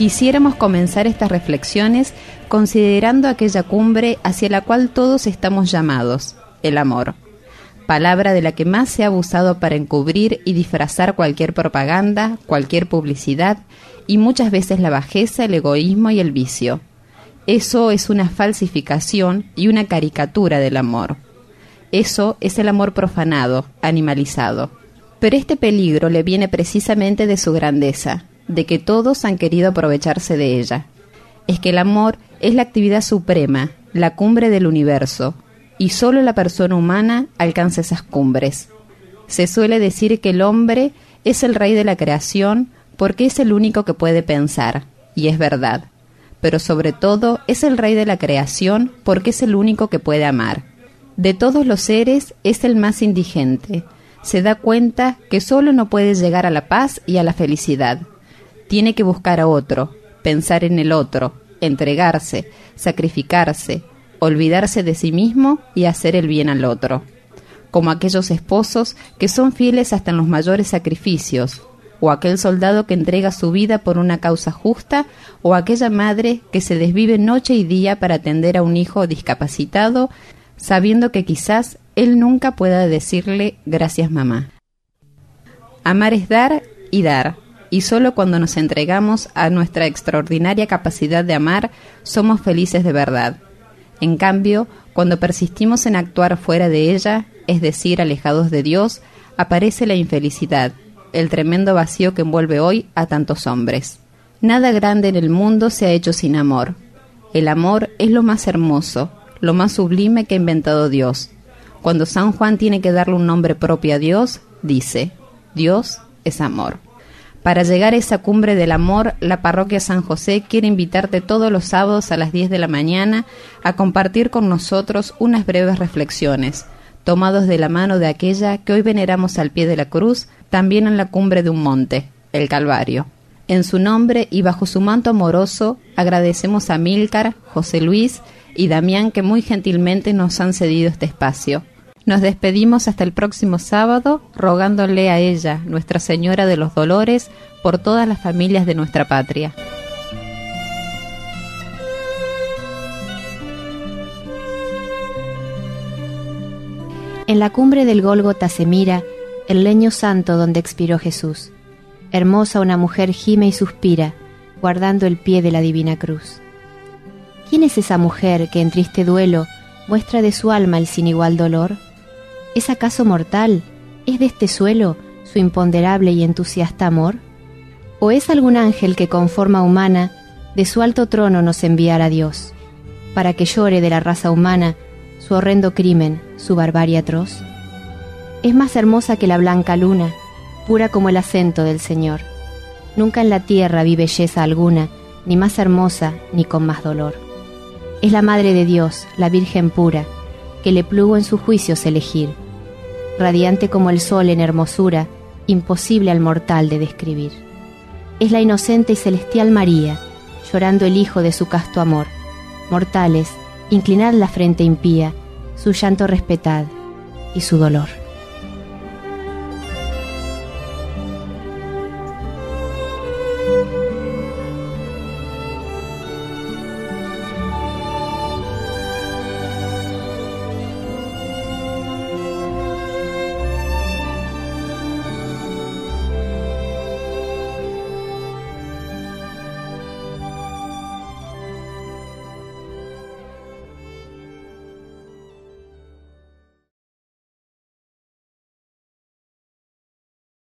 Quisiéramos comenzar estas reflexiones considerando aquella cumbre hacia la cual todos estamos llamados, el amor. Palabra de la que más se ha abusado para encubrir y disfrazar cualquier propaganda, cualquier publicidad, y muchas veces la bajeza, el egoísmo y el vicio. Eso es una falsificación y una caricatura del amor. Eso es el amor profanado, animalizado. Pero este peligro le viene precisamente de su grandeza, de que todos han querido aprovecharse de ella. Es que el amor es la actividad suprema, la cumbre del universo, y solo la persona humana alcanza esas cumbres. Se suele decir que el hombre es el rey de la creación porque es el único que puede pensar, y es verdad. Pero sobre todo es el rey de la creación porque es el único que puede amar. De todos los seres es el más indigente. Se da cuenta que solo no puede llegar a la paz y a la felicidad. Tiene que buscar a otro, pensar en el otro, entregarse, sacrificarse, olvidarse de sí mismo y hacer el bien al otro. Como aquellos esposos que son fieles hasta en los mayores sacrificios, o aquel soldado que entrega su vida por una causa justa, o aquella madre que se desvive noche y día para atender a un hijo discapacitado, sabiendo que quizás él nunca pueda decirle gracias mamá. Amar es dar y dar, y solo cuando nos entregamos a nuestra extraordinaria capacidad de amar, somos felices de verdad. En cambio, cuando persistimos en actuar fuera de ella, es decir, alejados de Dios, aparece la infelicidad, el tremendo vacío que envuelve hoy a tantos hombres. Nada grande en el mundo se ha hecho sin amor. El amor es lo más hermoso, lo más sublime que ha inventado Dios. Cuando San Juan tiene que darle un nombre propio a Dios, dice: Dios es amor. Para llegar a esa cumbre del amor, la parroquia San José quiere invitarte todos los sábados a las 10 de la mañana a compartir con nosotros unas breves reflexiones, tomados de la mano de aquella que hoy veneramos al pie de la cruz, también en la cumbre de un monte, el Calvario. En su nombre y bajo su manto amoroso, agradecemos a Amílcar, José Luis y Damián que muy gentilmente nos han cedido este espacio. Nos despedimos hasta el próximo sábado, rogándole a ella, Nuestra Señora de los Dolores, por todas las familias de nuestra patria. En la cumbre del Gólgota se mira el leño santo donde expiró Jesús. Hermosa una mujer gime y suspira, guardando el pie de la divina cruz. ¿Quién es esa mujer que en triste duelo muestra de su alma el sin igual dolor? ¿Es acaso mortal? ¿Es de este suelo su imponderable y entusiasta amor? ¿O es algún ángel que con forma humana de su alto trono nos enviara Dios, para que llore de la raza humana su horrendo crimen, su barbarie atroz? Es más hermosa que la blanca luna, pura como el acento del Señor. Nunca en la tierra vi belleza alguna, ni más hermosa ni con más dolor. Es la Madre de Dios, la Virgen pura, que le plugo en sus juicios elegir, radiante como el sol en hermosura, imposible al mortal de describir. Es la inocente y celestial María, llorando el hijo de su casto amor. Mortales, inclinad la frente impía, su llanto respetad y su dolor.